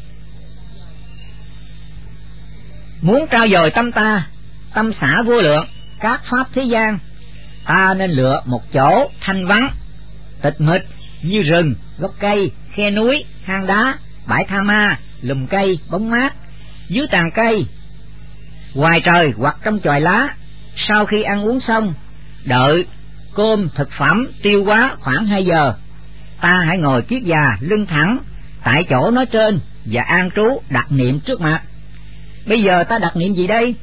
Muốn trao dồi tâm ta, tâm xả vô lượng các pháp thế gian, ta nên lựa một chỗ thanh vắng, tịch mịch như rừng, gốc cây, khe núi, hang đá, bãi tha ma, lùm cây, bóng mát, dưới tàn cây, ngoài trời hoặc trong chòi lá. Sau khi ăn uống xong, đợi cơm thực phẩm tiêu hóa khoảng 2 giờ, ta hãy ngồi kiết già lưng thẳng tại chỗ nói trên và an trú đặt niệm trước mặt. Bây giờ ta đặt niệm gì đây?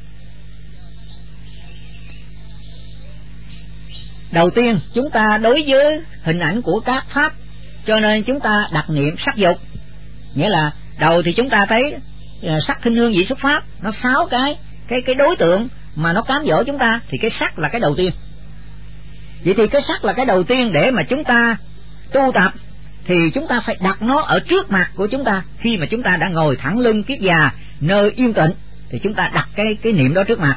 Đầu tiên chúng ta đối với hình ảnh của các pháp, cho nên chúng ta đặt niệm sắc dục. Nghĩa là đầu thì chúng ta thấy sắc thinh hương vị xuất pháp, nó 6 cái đối tượng mà nó cám dỗ chúng ta, thì cái sắc là cái đầu tiên. Vậy thì cái sắc là cái đầu tiên để mà chúng ta tu tập, thì chúng ta phải đặt nó ở trước mặt của chúng ta. Khi mà chúng ta đã ngồi thẳng lưng kiết già nơi yên tĩnh thì chúng ta đặt cái niệm đó trước mặt,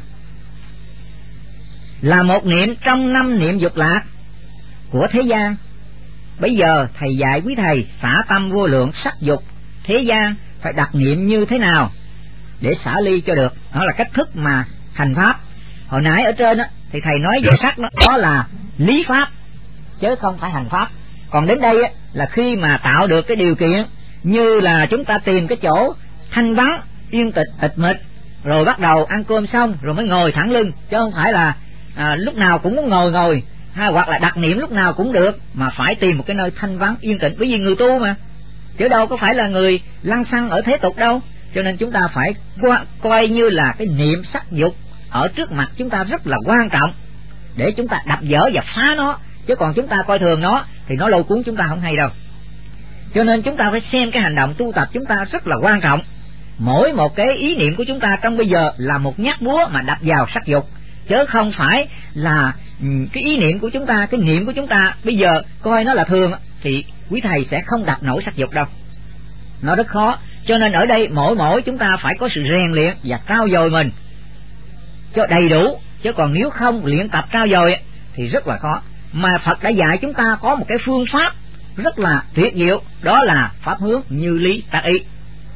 là một niệm trong 5 niệm dục lạc của thế gian. Bây giờ thầy dạy quý thầy xả tâm vô lượng sắc dục thế gian phải đặt niệm như thế nào để xả ly cho được. Đó là cách thức mà thành pháp. Hồi nãy ở trên thì thầy nói về sắc đó là lý pháp chứ không phải hành pháp. Còn đến đây là khi mà tạo được cái điều kiện như là chúng ta tìm cái chỗ thanh vắng, yên tịch, tịch mịch, rồi bắt đầu ăn cơm xong rồi mới ngồi thẳng lưng, chứ không phải là lúc nào cũng muốn ngồi hoặc là đặt niệm lúc nào cũng được, mà phải tìm một cái nơi thanh vắng yên tĩnh, bởi vì người tu mà, chứ đâu có phải là người lăng xăng ở thế tục đâu. Cho nên chúng ta phải coi như là cái niệm sắc dục ở trước mặt chúng ta rất là quan trọng để chúng ta đập vỡ và phá nó, chứ còn chúng ta coi thường nó thì nó lôi cuốn chúng ta không hay đâu. Cho nên chúng ta phải xem cái hành động tu tập chúng ta rất là quan trọng. Mỗi một cái ý niệm của chúng ta trong bây giờ là một nhát búa mà đập vào sắc dục, chứ không phải là cái ý niệm của chúng ta, cái niệm của chúng ta bây giờ coi nó là thường thì quý thầy sẽ không đập nổi sắc dục đâu, nó rất khó. Cho nên ở đây mỗi chúng ta phải có sự rèn luyện và trau dồi mình cho đầy đủ, chứ còn nếu không luyện tập trau dồi thì rất là khó. Mà Phật đã dạy chúng ta có một cái phương pháp rất là tuyệt diệu, đó là pháp hướng như lý tác ý.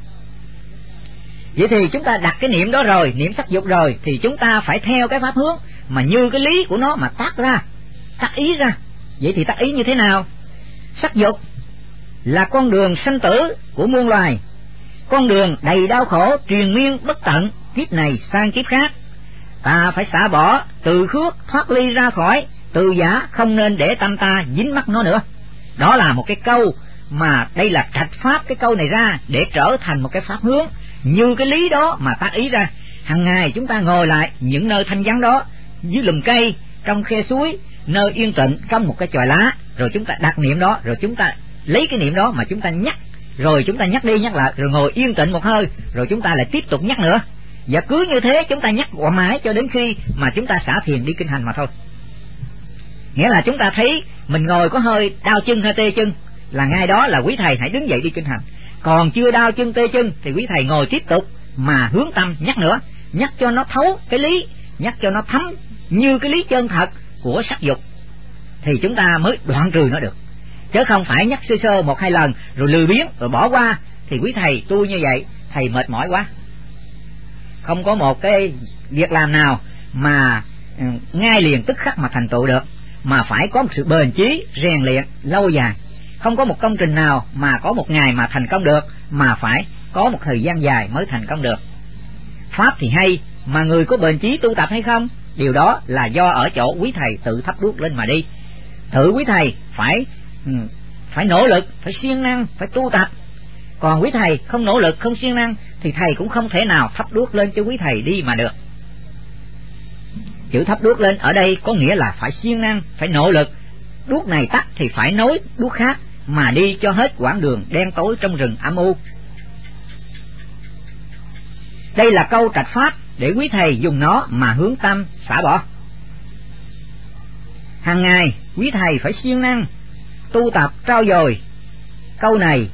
Vậy thì chúng ta đặt cái niệm đó rồi, niệm sắc dục rồi, thì chúng ta phải theo cái pháp hướng mà như cái lý của nó mà tác ra, tác ý ra. Vậy thì tác ý như thế nào? Sắc dục là con đường sanh tử của muôn loài, con đường đầy đau khổ triền miên bất tận, kiếp này sang kiếp khác. Ta phải xả bỏ, từ khước thoát ly ra khỏi, từ giả không nên để tâm ta dính mắc nó nữa. Đó là một cái câu mà đây là trạch pháp cái câu này ra để trở thành một cái pháp hướng như cái lý đó mà tác ý ra. Hằng ngày chúng ta ngồi lại những nơi thanh vắng đó, dưới lùm cây, trong khe suối, nơi yên tĩnh, trong một cái chòi lá, rồi chúng ta đặt niệm đó, rồi chúng ta lấy cái niệm đó mà chúng ta nhắc, rồi chúng ta nhắc đi nhắc lại, rồi ngồi yên tĩnh một hơi, rồi chúng ta lại tiếp tục nhắc nữa. Và cứ như thế chúng ta nhắc quả mãi cho đến khi mà chúng ta xả thiền đi kinh hành mà thôi. Nghĩa là chúng ta thấy mình ngồi có hơi đau chân hay tê chân là ngay đó là quý thầy hãy đứng dậy đi kinh hành. Còn chưa đau chân tê chân thì quý thầy ngồi tiếp tục mà hướng tâm nhắc nữa, nhắc cho nó thấu cái lý, nhắc cho nó thấm như cái lý chân thật của sắc dục, thì chúng ta mới đoạn trừ nó được. Chứ không phải nhắc sơ sơ một hai lần rồi lười biếng rồi bỏ qua, thì quý thầy tu như vậy thầy mệt mỏi quá. Không có một cái việc làm nào mà ngay liền tức khắc mà thành tựu được, mà phải có một sự bền chí rèn luyện lâu dài. Không có một công trình nào mà có một ngày mà thành công được, mà phải có một thời gian dài mới thành công được. Pháp thì hay, mà người có bền chí tu tập hay không, điều đó là do ở chỗ quý thầy tự thắp đuốc lên mà đi. Tự quý thầy phải nỗ lực, phải siêng năng, phải tu tập. Còn quý thầy không nỗ lực, không siêng năng thì thầy cũng không thể nào thắp đuốc lên cho quý thầy đi mà được. Chữ thắp đuốc lên ở đây có nghĩa là phải siêng năng, phải nỗ lực. Đuốc này tắt thì phải nối đuốc khác mà đi cho hết quãng đường đen tối trong rừng âm u. Đây là câu trạch pháp để quý thầy dùng nó mà hướng tâm xả bỏ. Hàng ngày quý thầy phải siêng năng tu tập trau dồi câu này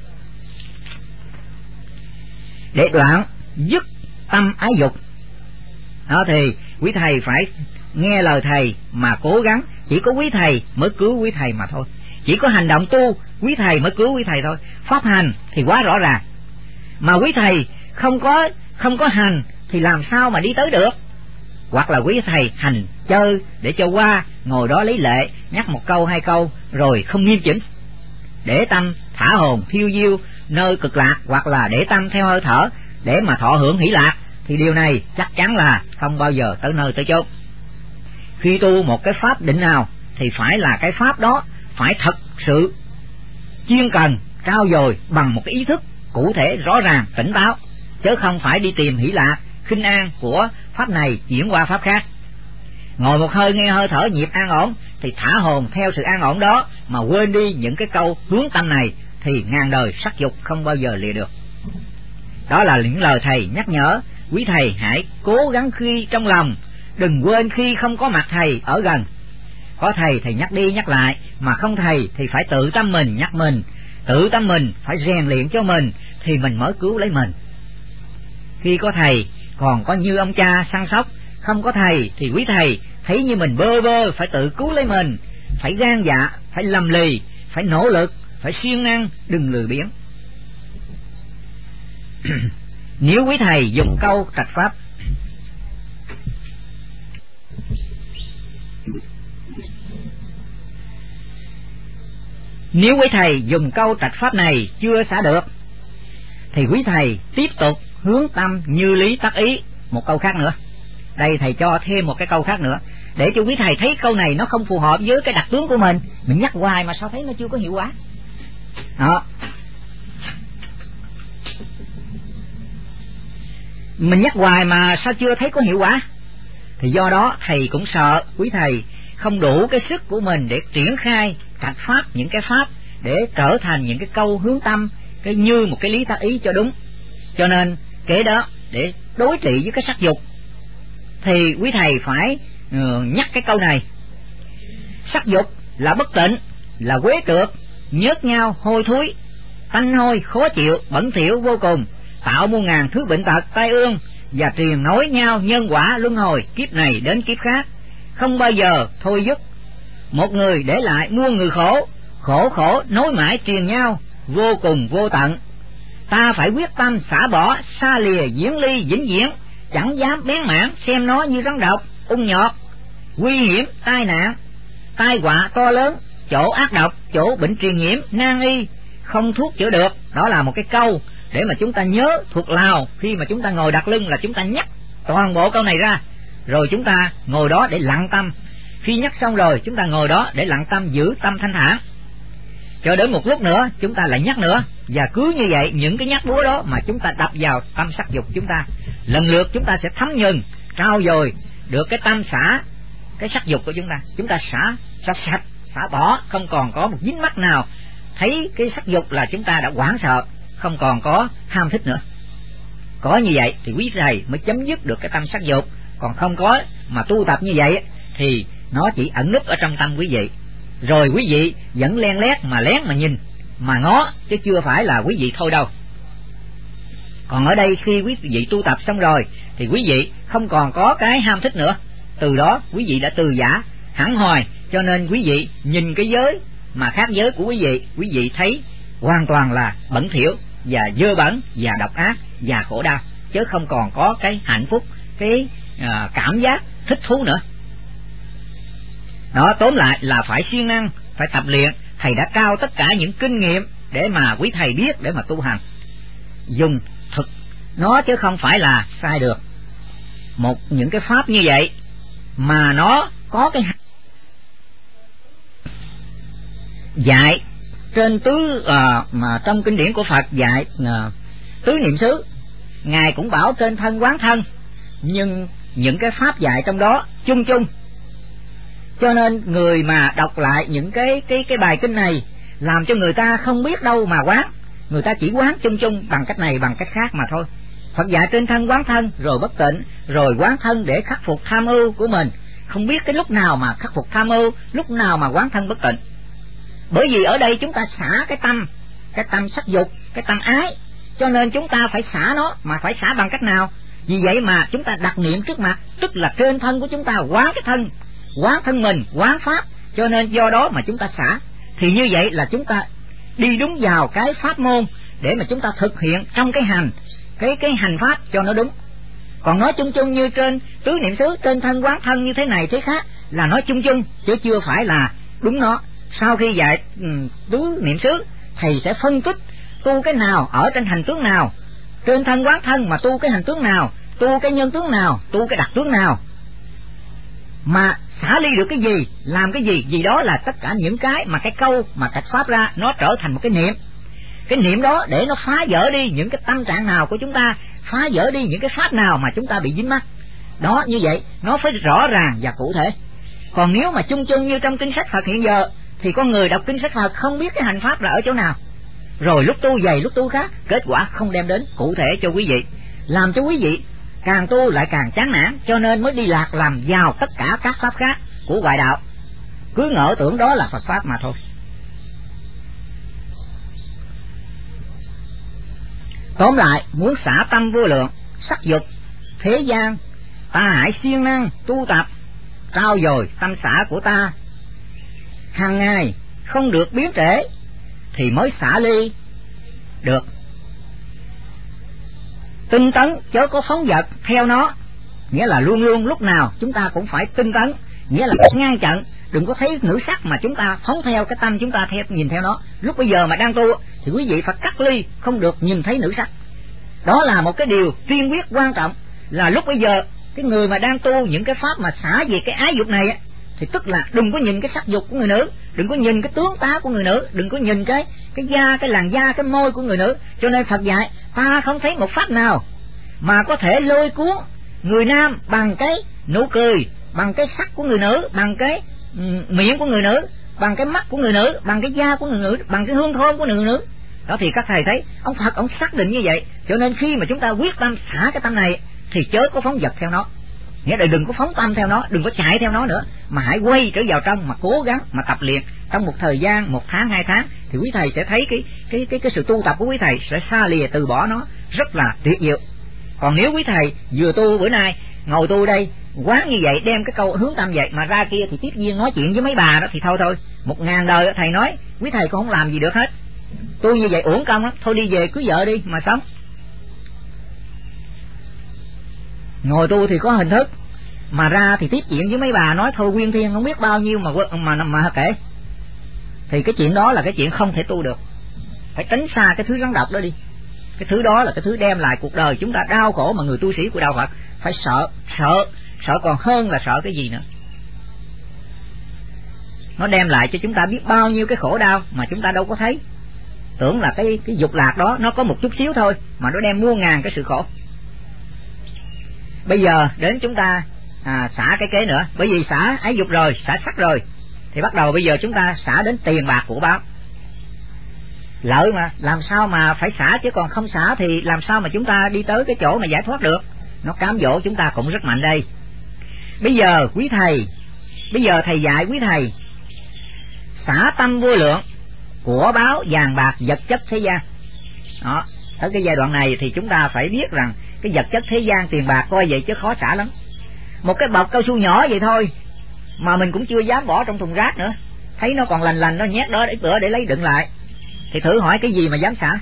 để đoạn dứt tâm ái dục. Đó thì quý thầy phải nghe lời thầy mà cố gắng. Chỉ có quý thầy mới cứu quý thầy mà thôi. Chỉ có hành động tu quý thầy mới cứu quý thầy thôi. Pháp hành thì quá rõ ràng, mà quý thầy không có hành thì làm sao mà đi tới được. Hoặc là quý thầy hành chơi để cho qua, ngồi đó lấy lệ, nhắc một câu hai câu rồi không nghiêm chỉnh, để tâm thả hồn phiêu diêu nơi cực lạc, hoặc là để tâm theo hơi thở để mà thọ hưởng hỷ lạc, thì điều này chắc chắn là không bao giờ tới nơi tới chốn. Khi tu một cái pháp định nào thì phải là cái pháp đó phải thật sự chuyên cần trau dồi bằng một cái ý thức cụ thể rõ ràng tỉnh táo, chứ không phải đi tìm hỷ lạc khinh an của pháp này chuyển qua pháp khác. Ngồi một hơi nghe hơi thở nhịp an ổn thì thả hồn theo sự an ổn đó mà quên đi những cái câu hướng tâm này, thì ngàn đời sắc dục không bao giờ lìa được. Đó là những lời thầy nhắc nhở quý thầy hãy cố gắng khi trong lòng, đừng quên khi không có mặt thầy ở gần. Có thầy thì nhắc đi nhắc lại, mà không thầy thì phải tự tâm mình nhắc mình, tự tâm mình phải rèn luyện cho mình thì mình mới cứu lấy mình. Khi có thầy còn có như ông cha săn sóc, không có thầy thì quý thầy thấy như mình bơ vơ, phải tự cứu lấy mình, phải gan dạ, phải lầm lì, phải nỗ lực, phải siêng năng, đừng lười biếng. Nếu quý thầy dùng câu trạch pháp Nếu quý thầy dùng câu trạch pháp này chưa xả được thì quý thầy tiếp tục hướng tâm như lý tác ý. Một câu khác nữa, đây thầy cho thêm một cái câu khác nữa để cho quý thầy thấy câu này nó không phù hợp với cái đặc tướng của mình nhắc hoài mà sao thấy nó chưa có hiệu quả. Đó, mình nhắc hoài mà sao chưa thấy có hiệu quả, thì do đó thầy cũng sợ quý thầy không đủ cái sức của mình để triển khai trạch pháp, những cái pháp để trở thành những cái câu hướng tâm cái như một cái lý tác ý cho đúng. Cho nên kế đó để đối trị với cái sắc dục thì quý thầy phải nhắc cái câu này: sắc dục là bất tịnh, là quế trượt, nhớt nhao, hôi thối, tanh hôi, khó chịu, bẩn thỉu vô cùng, tạo muôn ngàn thứ bệnh tật, tai ương và truyền nối nhau nhân quả luân hồi kiếp này đến kiếp khác, không bao giờ thôi dứt. Một người để lại muôn người khổ, khổ khổ nối mãi truyền nhau, vô cùng vô tận. Ta phải quyết tâm xả bỏ, xa lìa diễn ly vĩnh viễn, chẳng dám bén mảng xem nó như rắn độc, ung nhọt, nguy hiểm, tai nạn, tai họa to lớn, chỗ ác độc, chỗ bệnh truyền nhiễm, nan y, không thuốc chữa được. Đó là một cái câu để mà chúng ta nhớ thuộc lòng khi mà chúng ta ngồi đặt lưng, là chúng ta nhắc toàn bộ câu này ra, rồi chúng ta ngồi đó để lặng tâm. Khi nhắc xong rồi chúng ta ngồi đó để lặng tâm, giữ tâm thanh thản, cho đến một lúc nữa chúng ta lại nhắc nữa, và cứ như vậy những cái nhắc búa đó mà chúng ta đập vào tâm sắc dục chúng ta, lần lượt chúng ta sẽ thấm nhuần trao dồi được cái tâm xả cái sắc dục của chúng ta xả sạch, xả bỏ, không còn có một dính mắc nào. Thấy cái sắc dục là chúng ta đã hoảng sợ, không còn có ham thích nữa. Có như vậy thì quý thầy mới chấm dứt được cái tâm sắc dục. Còn không có mà tu tập như vậy thì nó chỉ ẩn núp ở trong tâm quý vị, rồi quý vị vẫn len lét mà lén mà nhìn mà ngó, chứ chưa phải là quý vị thôi đâu. Còn ở đây khi quý vị tu tập xong rồi thì quý vị không còn có cái ham thích nữa. Từ đó quý vị đã từ giả hẳn hoài, cho nên quý vị nhìn cái giới mà khác giới của quý vị thấy hoàn toàn là bẩn thỉu và dơ bẩn và độc ác và khổ đau, chứ không còn có cái hạnh phúc, cái cảm giác thích thú nữa. Đó, tóm lại là phải siêng năng, phải tập luyện. Thầy đã trao tất cả những kinh nghiệm để mà quý thầy biết để mà tu hành, dùng thực nó chứ không phải là sai được. Những cái pháp như vậy mà nó có cái dạy trên mà trong kinh điển của Phật dạy tứ niệm xứ, ngài cũng bảo trên thân quán thân, nhưng những cái pháp dạy trong đó chung chung. Cho nên người mà đọc lại những cái bài kinh này làm cho người ta không biết đâu mà quán, người ta chỉ quán chung chung bằng cách này bằng cách khác mà thôi. Phật dạy trên thân quán thân, rồi bất tịnh, rồi quán thân để khắc phục tham ưu của mình, không biết cái lúc nào mà khắc phục tham ưu, lúc nào mà quán thân bất tịnh. Bởi vì ở đây chúng ta xả cái tâm sắc dục, cái tâm ái, cho nên chúng ta phải xả nó, mà phải xả bằng cách nào? Vì vậy mà chúng ta đặt niệm trước mặt, tức là trên thân của chúng ta quán cái thân, quán thân mình, quán pháp, cho nên do đó mà chúng ta xả. Thì như vậy là chúng ta đi đúng vào cái pháp môn để mà chúng ta thực hiện trong cái hành, cái hành pháp cho nó đúng. Còn nói chung chung như trên tứ niệm xứ, trên thân quán thân như thế này thế khác là nói chung chung chứ chưa phải là đúng nó. Sau khi dạy tứ niệm xứ, thầy sẽ phân tích tu cái nào ở trên hành tướng nào, trên thân quán thân mà tu cái hành tướng nào, tu cái nhân tướng nào, tu cái đặc tướng nào, mà xả ly được cái gì, làm cái gì, vì đó là tất cả những cái mà cái câu mà trạch pháp ra nó trở thành một cái niệm. Cái niệm đó để nó phá vỡ đi những cái tâm trạng nào của chúng ta, phá vỡ đi những cái pháp nào mà chúng ta bị dính mắc. Đó, như vậy nó phải rõ ràng và cụ thể. Còn nếu mà chung chung như trong kinh sách Phật hiện giờ thì con người đọc kinh sách Phật không biết cái hành pháp là ở chỗ nào, rồi lúc tu vậy lúc tu khác, kết quả không đem đến cụ thể cho quý vị, làm cho quý vị càng tu lại càng chán nản, cho nên mới đi lạc làm vào tất cả các pháp khác của ngoại đạo, cứ ngỡ tưởng đó là Phật pháp mà thôi. Tóm lại, muốn xả tâm vô lượng sắc dục thế gian, ta hãy siêng năng tu tập, trau dồi tâm xả của ta hàng ngày, không được biến trễ thì mới xả ly được. Tinh tấn chớ có phóng dật theo nó, nghĩa là luôn luôn lúc nào chúng ta cũng phải tinh tấn, nghĩa là ngăn chặn đừng có thấy nữ sắc mà chúng ta phóng theo cái tâm chúng ta nhìn theo nó. Lúc bây giờ mà đang tu thì quý vị phải cắt ly, không được nhìn thấy nữ sắc. Đó là một cái điều tiên quyết quan trọng, là lúc bây giờ cái người mà đang tu những cái pháp mà xả về cái ái dục này á, thì tức là đừng có nhìn cái sắc dục của người nữ, đừng có nhìn cái tướng tá của người nữ, đừng có nhìn cái da, cái làn da, cái môi của người nữ. Cho nên Phật dạy ta không thấy một pháp nào mà có thể lôi cuốn người nam bằng cái nụ cười, bằng cái sắc của người nữ, bằng cái miệng của người nữ, bằng cái mắt của người nữ, bằng cái da của người nữ, bằng cái hương thơm của người nữ. Đó thì các thầy thấy ông Phật ông xác định như vậy. Cho nên khi mà chúng ta quyết tâm xả cái tâm này thì chớ có phóng dật theo nó, nghĩa là đừng có phóng tâm theo nó, đừng có chạy theo nó nữa, mà hãy quay trở vào trong mà cố gắng mà tập luyện trong một thời gian 1 tháng 2 tháng thì quý thầy sẽ thấy cái sự tu tập của quý thầy sẽ xa lìa từ bỏ nó rất là tuyệt diệu. Còn nếu quý thầy vừa tu bữa nay ngồi tu đây quán như vậy, đem cái câu hướng tâm vậy mà ra kia thì tiếp nhiên nói chuyện với mấy bà đó thì thôi 1000 đời thầy nói quý thầy cũng không làm gì được hết. Tu như vậy uổng công lắm, thôi đi về cưới vợ đi mà sống. Ngồi tu thì có hình thức, mà ra thì tiếp chuyện với mấy bà nói thôi Nguyên Thiên không biết bao nhiêu mà kể, thì cái chuyện đó là cái chuyện không thể tu được. Phải tránh xa cái thứ rắn độc đó đi. Cái thứ đó là cái thứ đem lại cuộc đời chúng ta đau khổ, mà người tu sĩ của đạo Phật phải sợ còn hơn là sợ cái gì nữa. Nó đem lại cho chúng ta biết bao nhiêu cái khổ đau mà chúng ta đâu có thấy. Tưởng là cái dục lạc đó nó có một chút xíu thôi mà nó đem muôn ngàn cái sự khổ. Bây giờ đến chúng ta xả cái kế nữa, bởi vì xả ái dục rồi, xả sắc rồi, thì bắt đầu bây giờ chúng ta xả đến tiền bạc của báo. Lợi mà, làm sao mà phải xả, chứ còn không xả thì làm sao mà chúng ta đi tới cái chỗ mà giải thoát được. Nó cám dỗ chúng ta cũng rất mạnh đây. Bây giờ thầy dạy quý thầy xả tâm vô lượng của báo vàng bạc vật chất thế gian. Đó, ở cái giai đoạn này thì chúng ta phải biết rằng cái vật chất thế gian tiền bạc coi vậy chứ khó xả lắm. Một cái bọc cao su nhỏ vậy thôi mà mình cũng chưa dám bỏ trong thùng rác nữa, thấy nó còn lành nó nhét đó để lấy đựng lại, thì thử hỏi cái gì mà dám xả.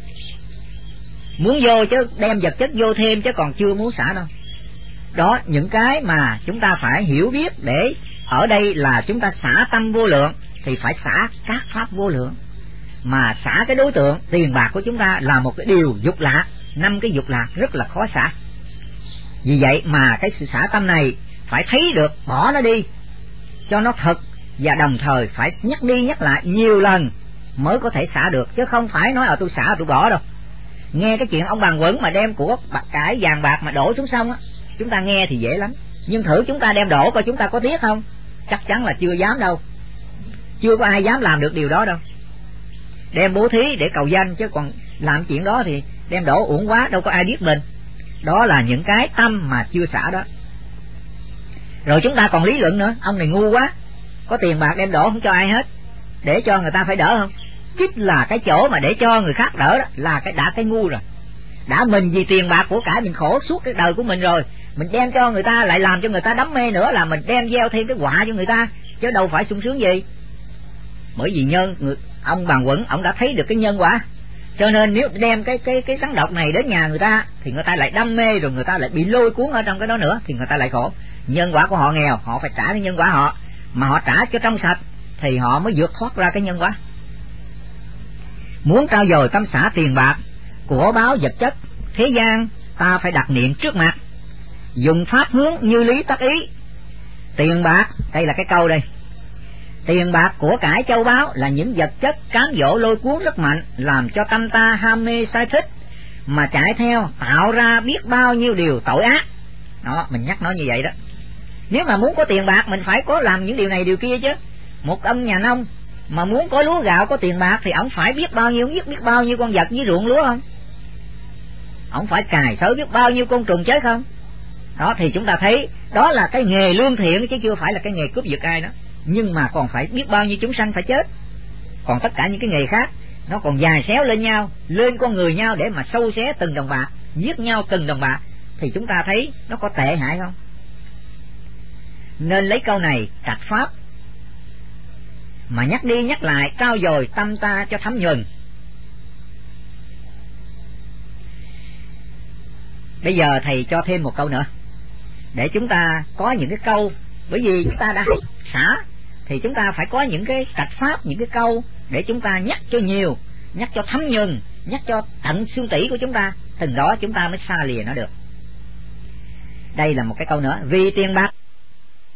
Muốn vô chứ đem vật chất vô thêm, chứ còn chưa muốn xả đâu. Đó, những cái mà chúng ta phải hiểu biết, để ở đây là chúng ta xả tâm vô lượng thì phải xả các pháp vô lượng. Mà xả cái đối tượng tiền bạc của chúng ta là một cái điều dục lạc, 5 cái dục lạc rất là khó xả. Vì vậy mà cái sự xả tâm này phải thấy được, bỏ nó đi cho nó thật, và đồng thời phải nhắc đi nhắc lại nhiều lần mới có thể xả được, chứ không phải nói tôi xả tôi bỏ đâu. Nghe cái chuyện ông Bàn Quẩn mà đem của bạc cải vàng bạc mà đổ xuống sông á, chúng ta nghe thì dễ lắm, nhưng thử chúng ta đem đổ coi chúng ta có tiếc không? Chắc chắn là chưa dám đâu, chưa có ai dám làm được điều đó đâu. Đem bố thí để cầu danh, chứ còn làm chuyện đó thì đem đổ uổng quá, đâu có ai biết mình. Đó là những cái tâm mà chưa xả đó. Rồi chúng ta còn lý luận nữa, ông này ngu quá, có tiền bạc đem đổ không cho ai hết, để cho người ta phải đỡ không? Chính là cái chỗ mà để cho người khác đỡ đó là cái ngu rồi. Đã mình vì tiền bạc của cải mình khổ suốt cái đời của mình rồi, mình đem cho người ta lại làm cho người ta đắm mê nữa, là mình đem gieo thêm cái họa cho người ta, chứ đâu phải sung sướng gì. Bởi vì ông Bàn Quẩn ông đã thấy được cái nhân quả, cho nên nếu đem cái rắn độc này đến nhà người ta thì người ta lại đam mê, rồi người ta lại bị lôi cuốn ở trong cái đó nữa, thì người ta lại khổ. Nhân quả của họ nghèo, họ phải trả cái nhân quả họ, mà họ trả cho trong sạch thì họ mới vượt thoát ra cái nhân quả. Muốn trao dồi tâm xả tiền bạc của báo vật chất thế gian, ta phải đặt niệm trước mặt, dùng pháp hướng như lý tác ý. Tiền bạc, đây là cái câu đây, tiền bạc của cải châu báu là những vật chất cám dỗ lôi cuốn rất mạnh, làm cho tâm ta ham mê sai thích mà chạy theo, tạo ra biết bao nhiêu điều tội ác. Đó, mình nhắc nó như vậy đó. Nếu mà muốn có tiền bạc mình phải có làm những điều này điều kia chứ. Một ông nhà nông mà muốn có lúa gạo, có tiền bạc thì ông phải biết bao nhiêu con vật với ruộng lúa không? Ông phải cài xới biết bao nhiêu côn trùng chết không? Đó, thì chúng ta thấy đó là cái nghề lương thiện chứ chưa phải là cái nghề cướp giật ai đó. Nhưng mà còn phải biết bao nhiêu chúng sanh phải chết. Còn tất cả những cái nghề khác nó còn dài xéo lên nhau, lên con người nhau để mà sâu xé từng đồng bạc, giết nhau từng đồng bạc, thì chúng ta thấy nó có tệ hại không? Nên lấy câu này trạch pháp mà nhắc đi nhắc lại, trao dồi tâm ta cho thấm nhuần. Bây giờ thầy cho thêm một câu nữa để chúng ta có những cái câu, bởi vì chúng ta đã xả thì chúng ta phải có những cái trạch pháp, những cái câu để chúng ta nhắc cho nhiều, nhắc cho thấm nhuần, nhắc cho tận xương tủy của chúng ta, từ đó chúng ta mới xa lìa nó được. Đây là một cái câu nữa: vì tiền bạc